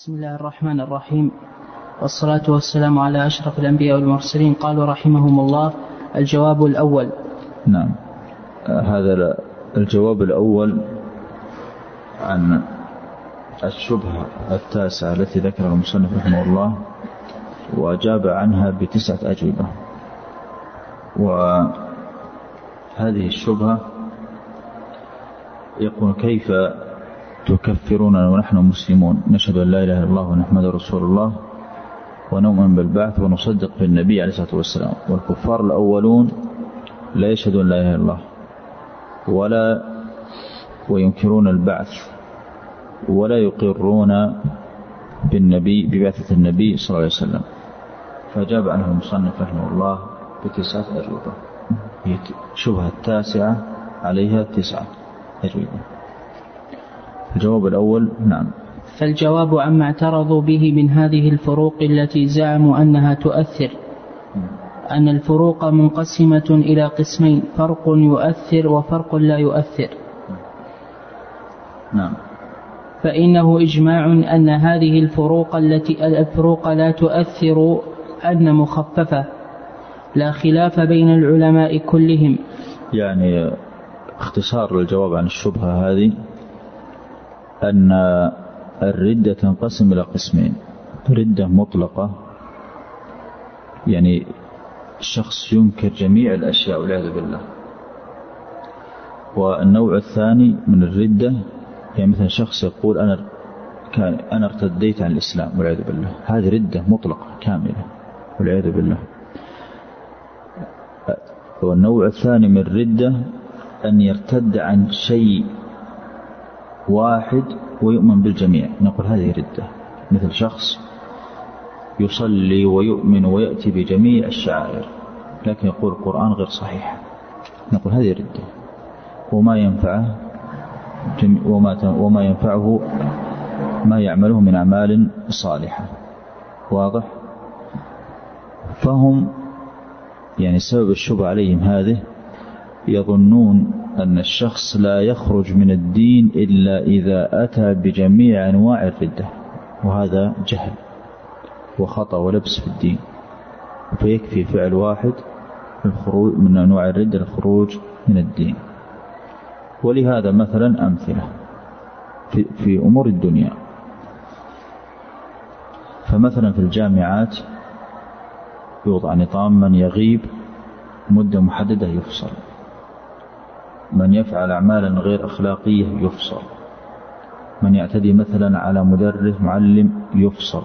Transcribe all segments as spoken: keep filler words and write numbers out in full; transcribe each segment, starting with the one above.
بسم الله الرحمن الرحيم، والصلاة والسلام على أشرف الأنبياء والمرسلين. قالوا رحمهم الله: الجواب الأول. نعم، هذا الجواب الأول عن الشبهة التاسعة التي ذكرها المصنف رحمه الله، وأجاب عنها بتسعة أجوبة. وهذه الشبهة يقول: كيف تكفروننا ونحن مسلمون نشهد أن لا إله إلا الله ونحمد رسول الله ونؤمن بالبعث ونصدق بالنبي عليه الصلاة والسلام، والكفار الأولون لا يشهدون لا إله إلا الله ولا وينكرون البعث ولا يقرون بالنبي ببعثة النبي صلى الله عليه وسلم. فأجاب عنه المصنف رحمه الله بتسعة أجوبة. هي شبهة التاسعة عليها تسعة أجوبة. الجواب الأول: نعم. فالجواب عما اعترضوا به من هذه الفروق التي زعموا أنها تؤثر، أن الفروق منقسمة إلى قسمين: فرق يؤثر وفرق لا يؤثر. نعم. فإنه إجماع أن هذه الفروق التي الفروق لا تؤثر أن مخففة، لا خلاف بين العلماء كلهم. يعني اختصار للجواب عن الشبهة هذه أن الردة تنقسم إلى قسمين: ردة مطلقة، يعني الشخص ينكر جميع الأشياء والعياذ بالله. والنوع الثاني من الردة يعني مثلا شخص يقول أنا كان أنا ارتديت عن الإسلام والعياذ بالله، هذه ردة مطلقة كاملة والعياذ بالله. والنوع الثاني من الردة أن يرتد عن شيء واحد ويؤمن بالجميع، نقول هذه ردة. مثل شخص يصلي ويؤمن ويأتي بجميع الشعائر لكن يقول القرآن غير صحيح، نقول هذه ردة، وما ينفعه وما وما ينفعه ما يعمله من أعمال صالحة. واضح؟ فهم يعني سبب الشبهة عليهم هذه يظنون أن الشخص لا يخرج من الدين إلا إذا أتى بجميع أنواع الردة، وهذا جهل وخطأ ولبس في الدين. فيكفي فعل واحد الخروج من أنواع الردة الخروج من الدين. ولهذا مثلا أمثلة في, في أمور الدنيا. فمثلا في الجامعات يوضع نظام: من يغيب مدة محددة يفصل، من يفعل أعمالا غير أخلاقية يفصل، من يعتدي مثلا على مدرس معلم يفصل،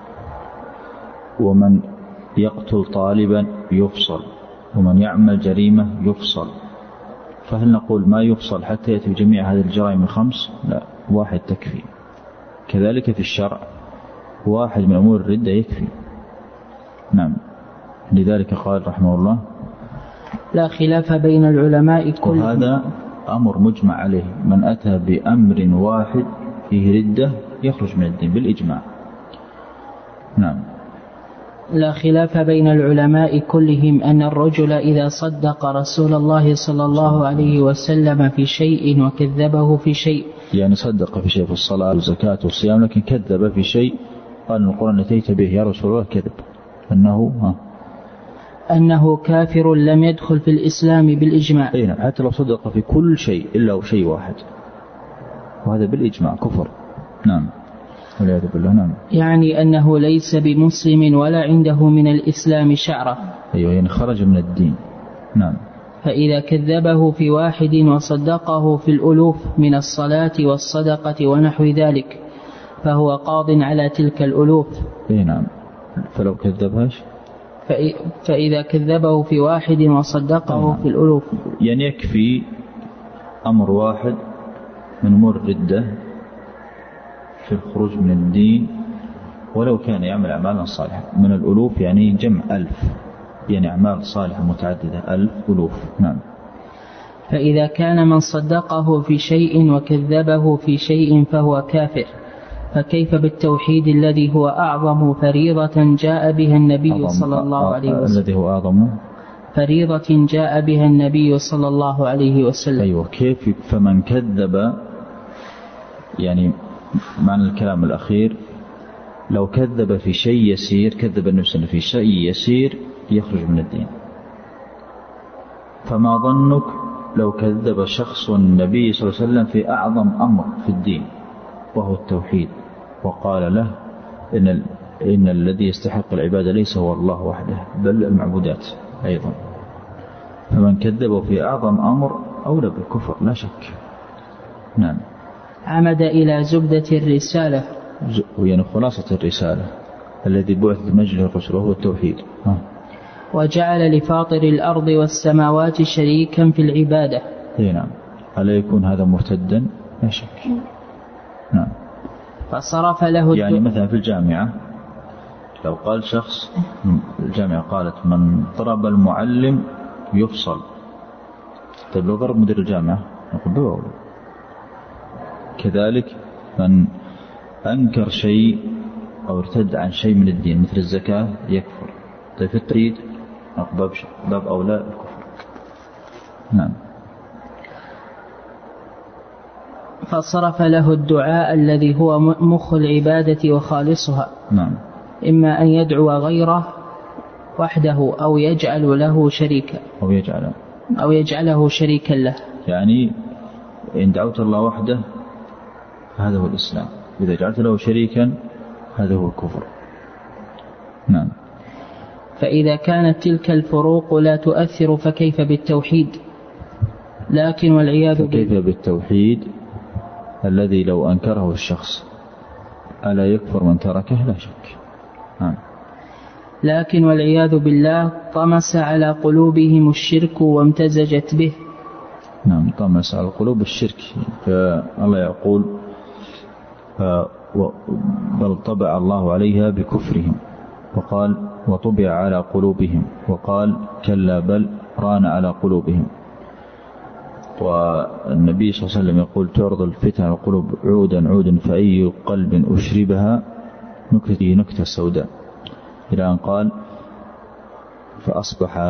ومن يقتل طالبا يفصل، ومن يعمل جريمة يفصل. فهل نقول ما يفصل حتى يأتي بجميع هذه الجرائم الخمس؟ لا، واحد تكفي. كذلك في الشرع واحد من أمور الردة يكفي. نعم. لذلك قال رحمه الله: لا خلاف بين العلماء كلهم. وهذا أمر مجمع عليه، من أتى بأمر واحد فيه ردة يخرج من الدين بالإجماع. نعم. لا خلاف بين العلماء كلهم أن الرجل إذا صدق رسول الله صلى الله عليه وسلم في شيء وكذبه في شيء، يعني صدق في شيء في الصلاة والزكاة والصيام لكن كذب في شيء، قال القرآن أتيت به يا رسول الله كذب، أنه ها أنه كافر لم يدخل في الإسلام بالإجماع. أي نعم، حتى لو صدق في كل شيء إلا شيء واحد، وهذا بالإجماع كفر. نعم والعياذ بالله. نعم. يعني أنه ليس بمسلم ولا عنده من الإسلام شعرة. أيوة، يعني خرج من الدين. نعم. فإذا كذبه في واحد وصدقه في الألوف من الصلاة والصدقة ونحو ذلك فهو قاض على تلك الألوف. أي نعم. فلو كذبهاش فإذا كذبه في واحد وصدقه في الألوف، يعني يكفي أمر واحد من أمور الردة في الخروج من الدين ولو كان يعمل أعمالا صالحة. من الألوف يعني جمع ألف، يعني أعمال صالحة متعددة ألف ألوف. نعم. فإذا كان من صدقه في شيء وكذبه في شيء فهو كافر، فكيف بالتوحيد الذي هو أعظم فريضة جاء بها النبي صلى الله عليه وسلم؟ الذي هو أعظم فريضة جاء بها النبي صلى الله عليه وسلم. أيوة. كيف؟ فمن كذب، يعني معنى الكلام الأخير لو كذب في شيء يسير، كذب النبي صلى الله عليه وسلم في شيء يسير يخرج من الدين. فما ظنك لو كذب شخص النبي صلى الله عليه وسلم في أعظم أمر في الدين وهو التوحيد، وقال له إن, إن الذي يستحق العبادة ليس هو الله وحده بل المعبودات أيضا. فمن كذب في أعظم أمر أولى بالكفر لا شك. نعم. عمد إلى زبدة الرسالة، يعني خلاصة الرسالة الذي بعث بمجله الرسول وهو التوحيد. ها. وجعل لفاطر الأرض والسماوات شريكا في العبادة. نعم. ألا يكون هذا مرتدا؟ لا شك. نعم. فصرف له يعني مثلا في الجامعة لو قال شخص، الجامعة قالت من ضرب المعلم يفصل، طيب لو ضرب مدير الجامعة نقول بأولى. كذلك من أنكر شيء أو ارتد عن شيء من الدين مثل الزكاة يكفر. طيب في التوحيد باب باب أولى الكفر. نعم. فصرف له الدعاء الذي هو مخ العبادة وخالصها. نعم. إما أن يدعو غيره وحده أو يجعل له شريكا أو يجعل أو يجعله شريكا له. يعني إن دعوت الله وحده هذا هو الإسلام، إذا جعلت له شريكا هذا هو الكفر. نعم. فإذا كانت تلك الفروق لا تؤثر فكيف بالتوحيد؟ لكن والعياذ بالله، فكيف بالتوحيد الذي لو أنكره الشخص ألا يكفر من تركه؟ لا شك. نعم. لكن والعياذ بالله طمس على قلوبهم الشرك وامتزجت به. نعم. طمس على القلوب الشرك، فالله يقول بل طبع الله عليها بكفرهم، وقال وطبع على قلوبهم، وقال كلا بل ران على قلوبهم. والنبي صلى الله عليه وسلم يقول تعرض الفتن على القلوب عودا عودا فأي قلب أشربها نكته نكتة سوداء، إلى أن قال فأصبح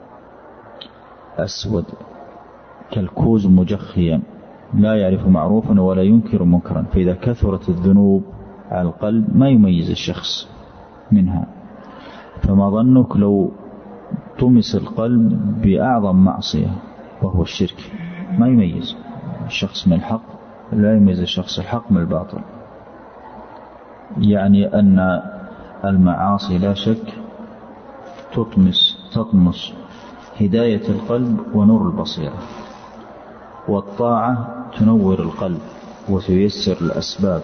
أسود كالكوز مجخيا لا يعرف معروفا ولا ينكر منكرا. فإذا كثرت الذنوب على القلب ما يميز الشخص منها. فما ظنك لو طمس القلب بأعظم معصية وهو الشرك، ما يميز الشخص من الحق، لا يميز الشخص الحق من الباطل. يعني أن المعاصي لا شك تطمس تطمس هداية القلب ونور البصيرة، والطاعة تنور القلب وتيسر الأسباب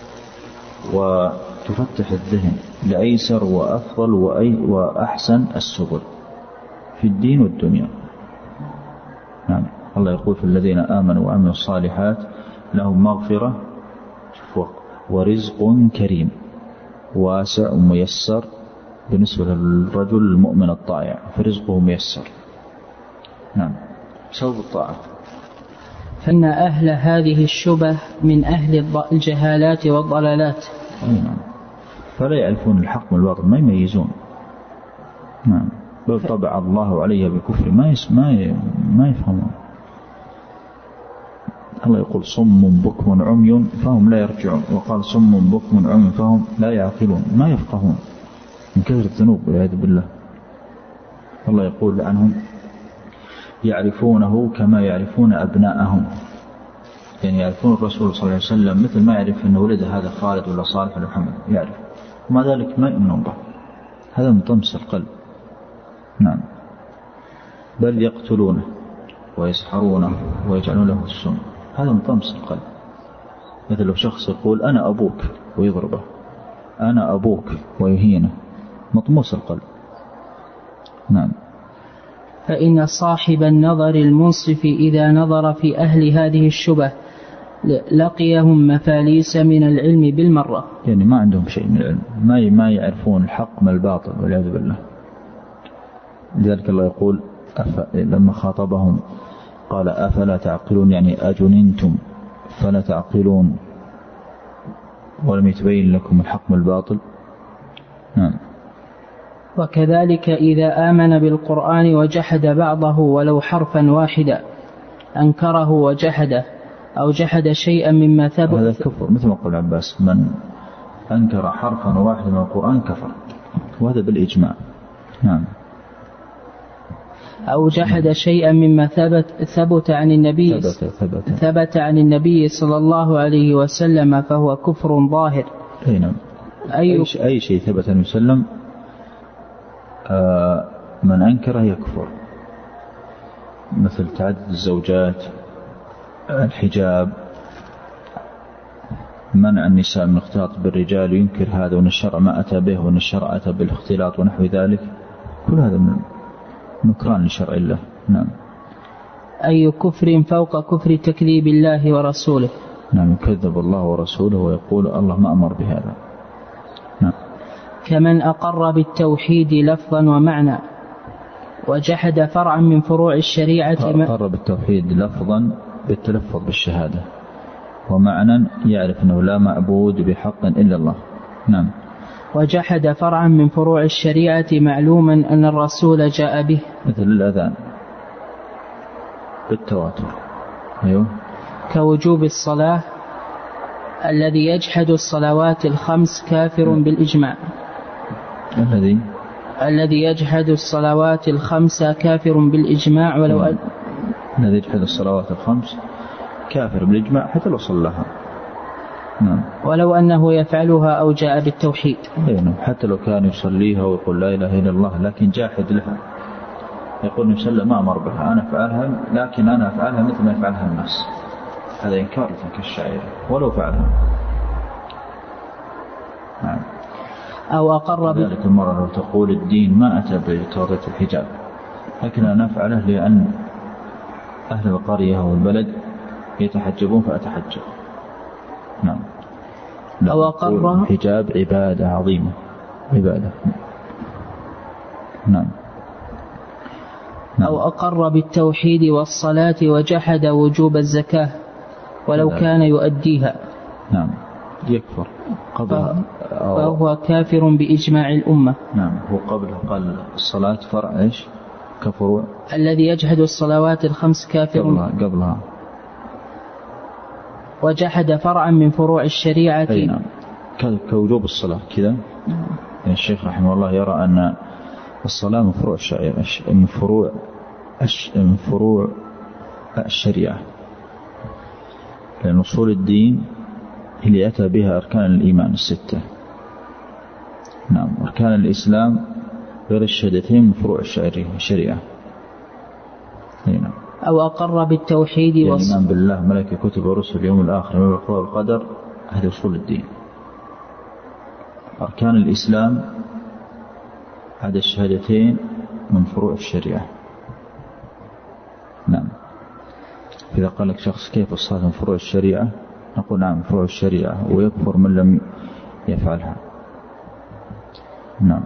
وتفتح الذهن لأيسر وأفضل وأي وأحسن السبل في الدين والدنيا. نعم. الله يقول في الذين آمنوا وعملوا الصالحات لهم مغفرة ورزق كريم واسع وميسر بالنسبة للرجل المؤمن الطائع، فرزقه ميسر. نعم. سبب الطاعة. فإن أهل هذه الشبه من أهل الجهالات والضلالات. نعم. فلا يعرفون الحق من الباطل، ما يميزون. نعم. بل طبع الله عليها بكفر، ما ما ما يفهمون. الله يقول صم بكم عمي فهم لا يرجعون، وقال صم بكم عمي فهم لا يعقلون، ما يفقهون من كثرة الذنوب والعياذ بالله. الله يقول عنهم يعرفونه كما يعرفون أبناءهم، يعني يعرفون الرسول صلى الله عليه وسلم مثل ما يعرف أن ولد هذا خالد ولا صالح ولا محمد، يعرف، ومع ذلك ما يؤمنون به. هذا من طمس القلب. نعم. بل يقتلونه ويسحرونه ويجعلون له السم، هذا من طمس القلب. مثل لو شخص يقول أنا أبوك ويضربه، أنا أبوك ويهينه، مطموس القلب. نعم. فإن صاحب النظر المنصف إذا نظر في أهل هذه الشبه لقيهم مفاليس من العلم بالمرة، يعني ما عندهم شيء من العلم، ما ما يعرفون الحق من الباطل والعياذ بالله. لذلك الله يقول لما خاطبهم قال أفلا تعقلون، يعني أجننتم فلا تعقلون ولم يتبين لكم الحق من الباطل. نعم. وكذلك إذا آمن بالقرآن وجحد بعضه ولو حرفا واحدا أنكره وجحده أو جحد شيئا مما ثبت، هذا كفر، مثل ما قال عباس من أنكر حرفا واحدا من القرآن كفر، وهذا بالإجماع. نعم. أو جحد شيئا مما ثبت ثبت عن النبي ثبت, ثبت. ثبت عن النبي صلى الله عليه وسلم فهو كفر ظاهر. أي نعم. أي, أي شيء ثبت عن وسلم آه من أنكره يكفر، مثل تعدد الزوجات، الحجاب، منع النساء من الاختلاط بالرجال، ينكر هذا وأن الشرع ما أتى به وأن الشرع أتى بالاختلاط ونحو ذلك، كل هذا من نكران لشرع الله. نعم. أي كفر فوق كفر تكذيب الله ورسوله. نعم، يكذب الله ورسوله ويقول الله ما أمر بهذا. نعم. كمن أقر بالتوحيد لفظا ومعنى وجحد فرعا من فروع الشريعة. أقر بالتوحيد لفظا بالتلفظ بالشهادة، ومعنى يعرف أنه لا معبود بحق إلا الله. نعم. وجحد فرعا من فروع الشريعة معلوما أن الرسول جاء به، مثل الأذان بالتواتر. أيوه. كوجوب الصلاة الذي يجحد الصلوات الخمس كافر بالإجماع. الذي الذي يجحد الصلوات الخمس كافر بالإجماع ولو أن الذي يجحد الصلوات الخمس كافر بالإجماع حتى لو صلىها. نعم. ولو أنه يفعلها أو جاء بالتوحيد. نعم. حتى لو كان يصليها ويقول لا إله إلا الله لكن جاحد لها، يقول نسلم ما أمر بها، أنا أفعلها لكن أنا أفعلها مثل ما يفعلها الناس، هذا إنكار لتلك الشعيرة ولو فعلها. نعم. أو أقر ذلك المرة لو تقول الدين ما أتى بتوضيح الحجاب لكن أنا أفعله لأن أهل القرية والبلد يتحجبون فأتحجب. نعم. أو أقر الحجاب عبادة عظيمة، عبادة. نعم. نعم. أو أقر بالتوحيد والصلاة وجحد وجوب الزكاة ولو كان يؤديها. نعم. يكفر قبلها، فهو كافر بإجماع الأمة. نعم. هو قبلها قال الصلاة فرع إيش كفر، الذي يجحد الصلوات الخمس كافر قبلها, قبلها. وجحد فرعا من فروع الشريعة. أي نعم. كوجوب الصلاة كذا. يعني الشيخ رحمه الله يرى أن الصلاة من فروع الشريعة، من فروع من فروع الشريعة، لأن أصول الدين اللي أتى بها أركان الإيمان الستة. نعم. أركان الإسلام غير الشهادتين من فروع الشريعة. نعم. أو أقر بالتوحيد يعني الإيمان بالله ملائكة كتب ورسل اليوم الآخر والقضاء والقدر، هذه أصول الدين. أركان الإسلام هذا الشهادتين من فروع الشريعة. نعم. إذا قال لك شخص كيف الصلاة من فروع الشريعة، نقول نعم فروع الشريعة، ويكفر من لم يفعلها. نعم.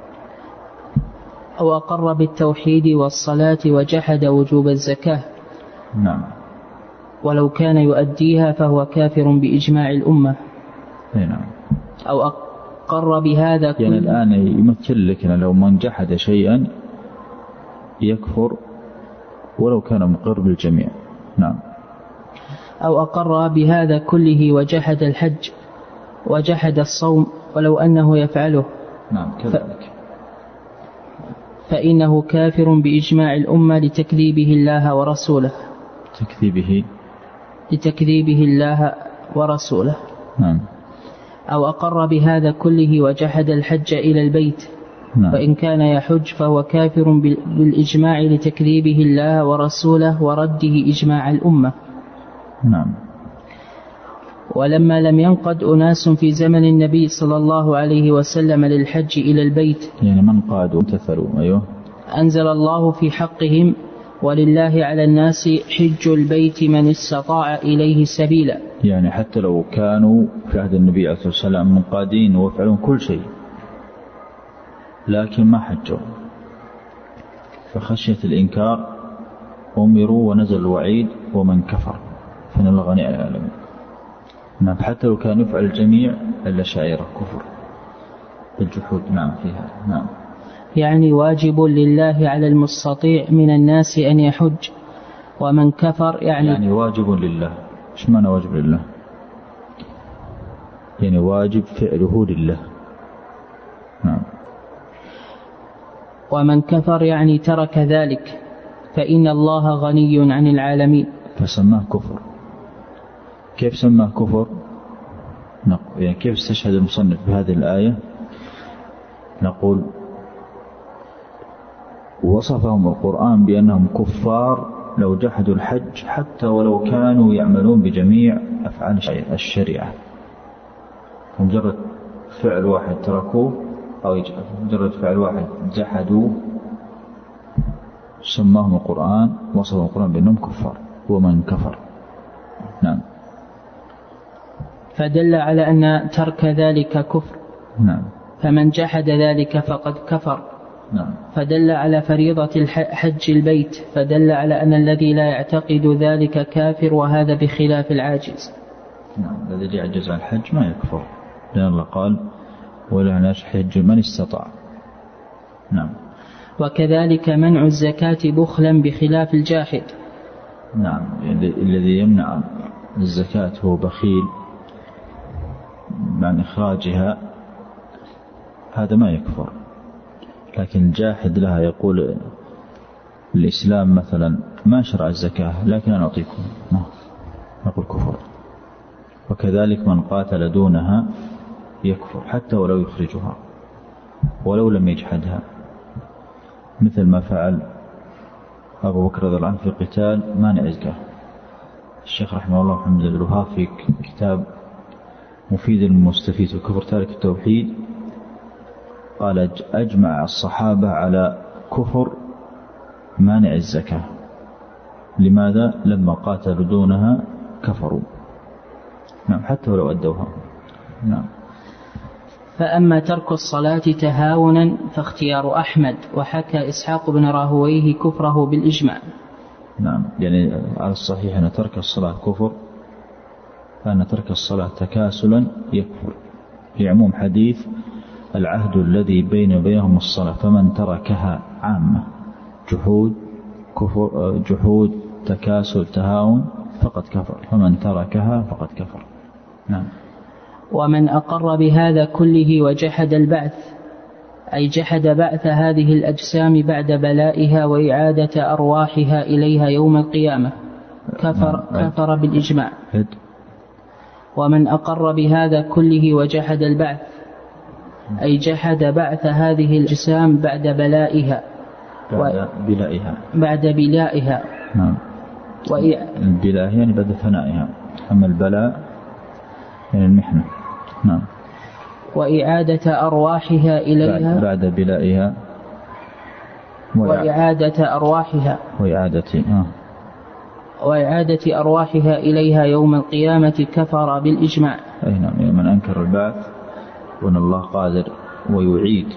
أو أقر بالتوحيد والصلاة وجحد وجوب الزكاة. نعم. ولو كان يؤديها فهو كافر بإجماع الأمة. نعم. أو أقر بهذا كل... يعني الآن يمثل لك لو من جحد شيئا يكفر ولو كان مقر بالجميع. نعم. أو أقر بهذا كله وجحد الحج وجحد الصوم ولو أنه يفعله. نعم كذلك. ف... فإنه كافر بإجماع الأمة لتكذيبه الله ورسوله. تكذيبه لتكذيبه الله ورسوله. نعم. أو أقر بهذا كله وجحد الحج إلى البيت. نعم. فإن كان يحج فهو كافر بالإجماع لتكذيبه الله ورسوله ورده إجماع الأمة. نعم. ولما لم ينقد أناس في زمن النبي صلى الله عليه وسلم للحج إلى البيت، يعني من قادوا امتثلوا. أيوه. أنزل الله في حقهم ولله على الناس حج البيت من استطاع إليه سبيلا. يعني حتى لو كانوا في عهد النبي عليه الصلاة والسلام منقادين ويفعلون كل شيء لكن ما حجوا، فخشية الإنكار أمروا ونزل الوعيد ومن كفر فإن الله غني عن العالمين. نعم. حتى لو كان يفعل الجميع إلا شعيرة كفر بالجحود. نعم فيها. نعم. يعني واجب لله على المستطيع من الناس أن يحج، ومن كفر يعني يعني واجب لله. إيش معنى واجب لله؟ يعني واجب فعله لله. نعم. ومن كفر يعني ترك ذلك فإن الله غني عن العالمين. فسماه كفر. كيف سماه كفر؟ يعني كيف استشهد المصنف بهذه الآية؟ نقول وصفهم القرآن بأنهم كفار لو جحدوا الحج حتى ولو كانوا يعملون بجميع أفعال الشريعة. مجرد فعل واحد تركوه أو مجرد فعل واحد جحدوا سماهم القرآن وصفهم القرآن بأنهم كفار. ومن كفر. نعم. فدل على أن ترك ذلك كفر. نعم. فمن جحد ذلك فقد كفر. نعم. فدل على فريضة حج البيت، فدل على أن الذي لا يعتقد ذلك كافر، وهذا بخلاف العاجز. نعم. الذي يعجز عن الحج ما يكفر، لأن الله قال ولا ناس حج من استطاع. نعم. وكذلك منع الزكاة بخلا بخلاف الجاحد. نعم. الذي يمنع الزكاة هو بخيل عن إخراجها، هذا ما يكفر. لكن الجاحد لها يقول الإسلام مثلا ما شرع الزكاة لكن أنا أعطيكم، نقول كفر. وكذلك من قاتل دونها يكفر حتى ولو يخرجها ولو لم يجحدها، مثل ما فعل أبو بكر رضي الله عنه في قتال مانع الزكاة. الشيخ رحمه الله محمد بن الوهاب في كتاب مفيد المستفيد في كفر تارك التوحيد قال أجمع الصحابة على كفر مانع الزكاة. لماذا؟ لما قاتلوا دونها كفروا. نعم. حتى ولو أدوها. نعم. فأما ترك الصلاة تهاونا فاختيار أحمد، وحكى إسحاق بن راهويه كفره بالإجماع. نعم. يعني على الصحيح أن ترك الصلاة كفر، فأن ترك الصلاة تكاسلا يكفر، لعموم حديث العهد الذي بين بينهم الصلاة فمن تركها عامة، جحود كفر، جحود تكاسل تهاون فقد كفر، فمن تركها فقد كفر. نعم. ومن أقر بهذا كله وجحد البعث، أي جحد بعث هذه الأجسام بعد بلائها وإعادة أرواحها إليها يوم القيامة، كفر, كفر بالإجماع. ومن أقر بهذا كله وجحد البعث، أي جحد بعث هذه الأجسام بعد بلائها بعد بلائها بعد بلائها. نعم. وإع... البلاء يعني بعد ثنائها، أما البلاء يعني المحنة. نعم. وإعادة أرواحها إليها بعد بلائها وإعادة أرواحها وإعادة آه. وإعادة أرواحها إليها يوم القيامة كفر بالإجماع. أي نعم. يعني من أنكر البعث وأن الله قادر ويعيد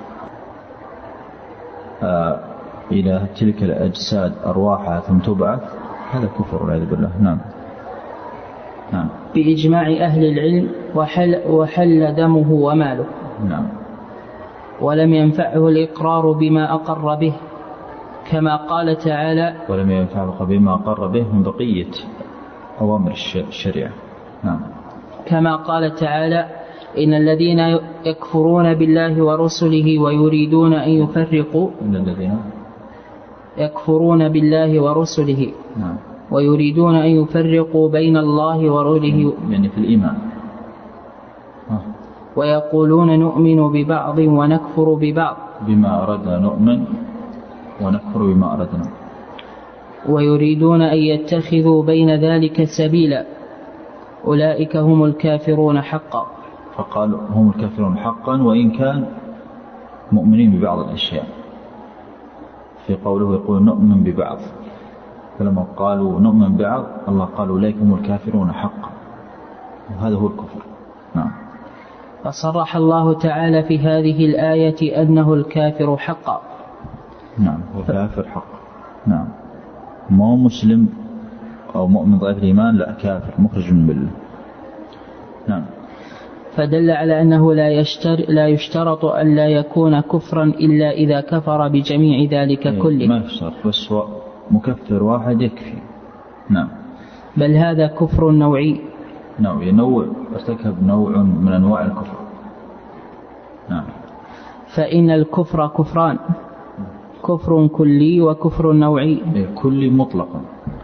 آه إلى تلك الأجساد أرواحها ثم تبعث، هذا كفر والعياذ بالله. نعم. نعم. بإجماع أهل العلم، وحل, وحل دمه وماله. نعم. ولم ينفعه الإقرار بما أقر به، كما قال تعالى ولم ينفعه بما أقر به من بقية أوامر الشريعة. نعم. كما قال تعالى إن الذين يكفرون بالله ورسله ويريدون أن يفرقوا إن الذين يكفرون بالله ورسله نعم. ويريدون أن يفرقوا بين الله ورسله يعني في الإيمان آه. ويقولون نؤمن ببعض ونكفر ببعض بما أردنا نؤمن ونكفر بما أردنا، ويريدون أن يتخذوا بين ذلك سبيلا، أولئك هم الكافرون حقا. فقالوا هم الكافرون حقا وإن كان مؤمنين ببعض الأشياء. في قوله يقول نؤمن ببعض، فلما قالوا نؤمن ببعض الله قال أولئك هم الكافرون حقا، وهذا هو الكفر. نعم. فصرح الله تعالى في هذه الآية أنه الكافر حقا. نعم. هو كافر حقا. نعم. ما مسلم أو مؤمن ضعيف الإيمان، لا، كافر مخرج من بالله. نعم. فدل على أنه لا, يشتر لا يشترط أن لا يكون كفرا إلا إذا كفر بجميع ذلك إيه كله. ما يشترط، بس مكفر واحد يكفي. نعم. بل هذا كفر نوعي، نوع ينوع ارتكب نوع من أنواع الكفر. نعم. فإن الكفر كفران، كفر كلي وكفر نوعي. كلي مطلقا،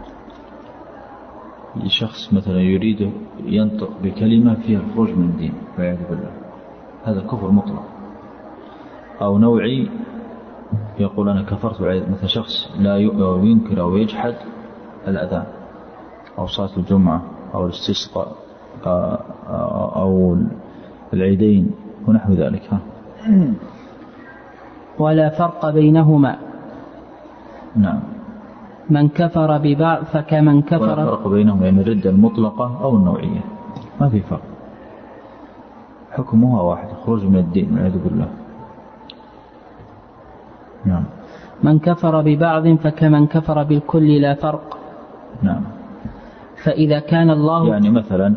شخص مثلا يريد ينطق بكلمة فيها الخروج من الدين والعياذ بالله، هذا كفر مطلق. أو نوعي، يقول أنا كفرت والعياذ، مثل شخص لا ينكر أو يجحد الأذان أو صلاة الجمعة أو الاستسقاء أو العيدين ونحو ذلك. ولا فرق بينهما. نعم. من كفر ببعض فكمن كفر. ولا فرق بينهما، يعني الردة المطلقة أو النوعية ما في فرق، حكمها واحد، خروج من الدين والعياذ بالله. نعم. من كفر ببعض فكمن كفر بالكل لا فرق. نعم. فإذا كان الله، يعني مثلا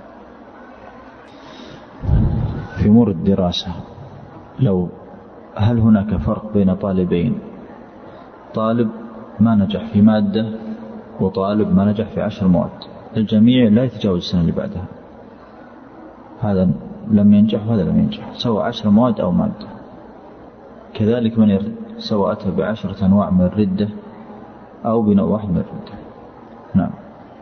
في أمور الدراسة، لو هل هناك فرق بين طالبين، طالب ما نجح في مادة وطالب ما نجح في عشر مواد، الجميع لا يتجاوز السنة اللي بعدها، هذا لم ينجح وهذا لم ينجح، سواء عشر مواد أو مادة. كذلك من يرد، سواء أتى بعشرة أنواع من الردة أو بنوع واحد من الردة. نعم.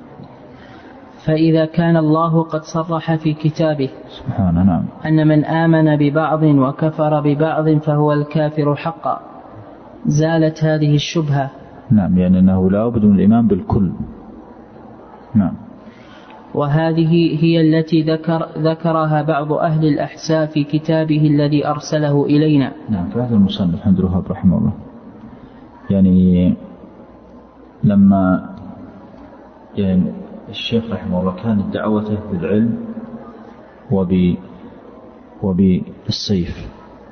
فإذا كان الله قد صرح في كتابه سبحانه نعم أن من آمن ببعض وكفر ببعض فهو الكافر حقا، زالت هذه الشبهة. نعم، يعني أنه لا بد من الإيمان بالكل. نعم. وهذه هي التي ذكر ذكرها بعض أهل الأحساء في كتابه الذي أرسله إلينا. نعم. فهذا المصنف عبد الوهاب رحمه الله، يعني لما يعني الشيخ رحمه الله كانت دعوته بالعلم وب وبالسيف،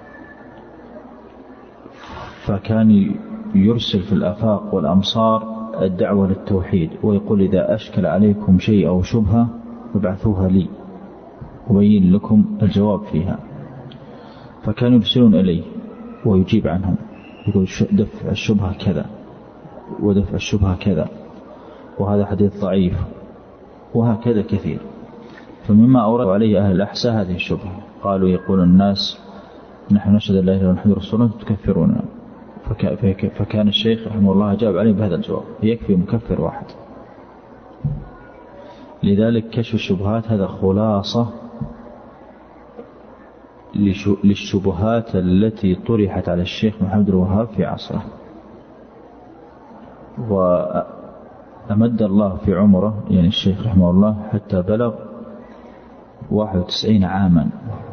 فكان يرسل في الآفاق والأمصار الدعوة للتوحيد، ويقول إذا أشكل عليكم شيء أو شبهة فابعثوها لي وبين لكم الجواب فيها. فكانوا يرسلون إليه ويجيب عنهم، يقول دفع الشبهة كذا ودفع الشبهة كذا، وهذا حديث ضعيف، وهكذا كثير. فمما أورد عليه أهل الأحساء هذه الشبهة، قالوا يقول الناس نحن نشهد الله إله ونحمد رسوله تكفرون، فكان الشيخ رحمه الله جاب عليه بهذا الجواب، يكفي مكفر واحد. لذلك كشف الشبهات هذا خلاصة للشبهات التي طرحت على الشيخ محمد الوهاب في عصره، وأمد الله في عمره يعني الشيخ رحمه الله حتى بلغ واحد وتسعين عاما،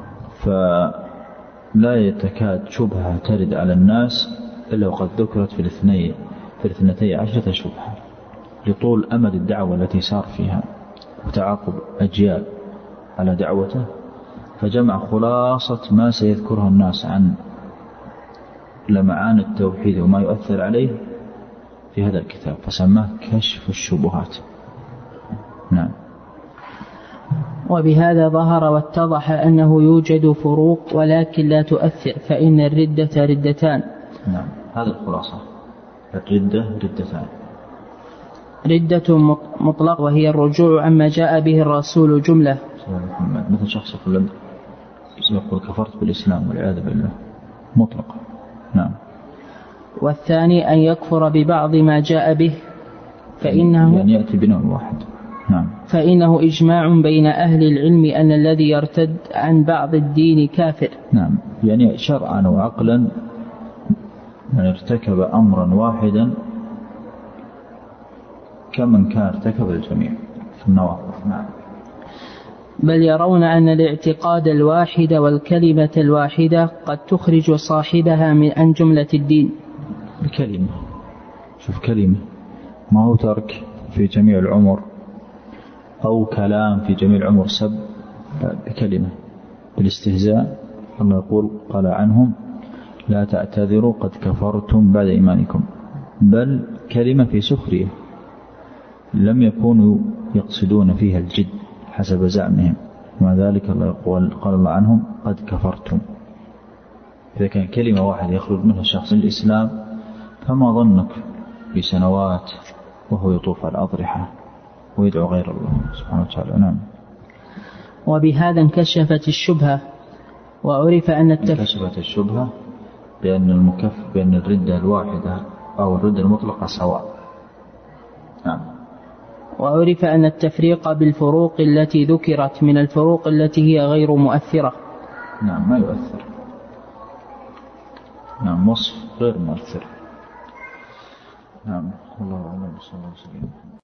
فلا يتكاد شبهة ترد على الناس إلا وقد ذكرت في الاثنين في الاثنتي عشرة شبهة، لطول أمد الدعوة التي سار فيها وتعاقب أجيال على دعوته، فجمع خلاصة ما سيذكرها الناس عن لمعان التوحيد وما يؤثر عليه في هذا الكتاب، فسماه كشف الشبهات. نعم. وبهذا ظهر واتضح أنه يوجد فروق ولكن لا تؤثر، فإن الردة ردتان. نعم، هذا الخلاصة، الردة ردتان. ردة مطلق وهي الرجوع عما جاء به الرسول جملة، مثل شخص يقول يقول كفرت بالإسلام والعياذ بالله، مطلق. نعم. والثاني أن يكفر ببعض ما جاء به، فإنه يعني يأتي بنوع واحد. نعم. فإنه إجماع بين أهل العلم أن الذي يرتد عن بعض الدين كافر. نعم، يعني شرعا وعقلا من ارتكب أمرا واحدا كمن كان ارتكب الجميع في النواقض. نعم. بل يرون أن الاعتقاد الواحد والكلمة الواحدة قد تخرج صاحبها من عن جملة الدين. بكلمة، شوف كلمة، ما هو ترك في جميع العمر أو كلام في جميع العمر سب، بكلمة بالاستهزاء. الله يقول قال عنهم لا تعتذروا قد كفرتم بعد إيمانكم، بل كلمة في سخرية لم يكونوا يقصدون فيها الجد حسب زعمهم، ومع ذلك الله يقول قال الله عنهم قد كفرتم. إذا كان كلمة واحدة يخرج منها الشخص الإسلام، فما ظنك بسنوات وهو يطوف على الأضرحة ويدعو غير الله سبحانه وتعالى. نعم. وبهذا انكشفت الشبهة وعرف أن التف... انكشفت الشبهة بأن المكف بأن الردة الواحدة أو الردة المطلقة سواء. نعم. وعرف أن التفريق بالفروق التي ذكرت من الفروق التي هي غير مؤثرة. نعم ما يؤثر. نعم وصف غير مؤثر. نعم الله أعلم. صلى الله عليه وسلم.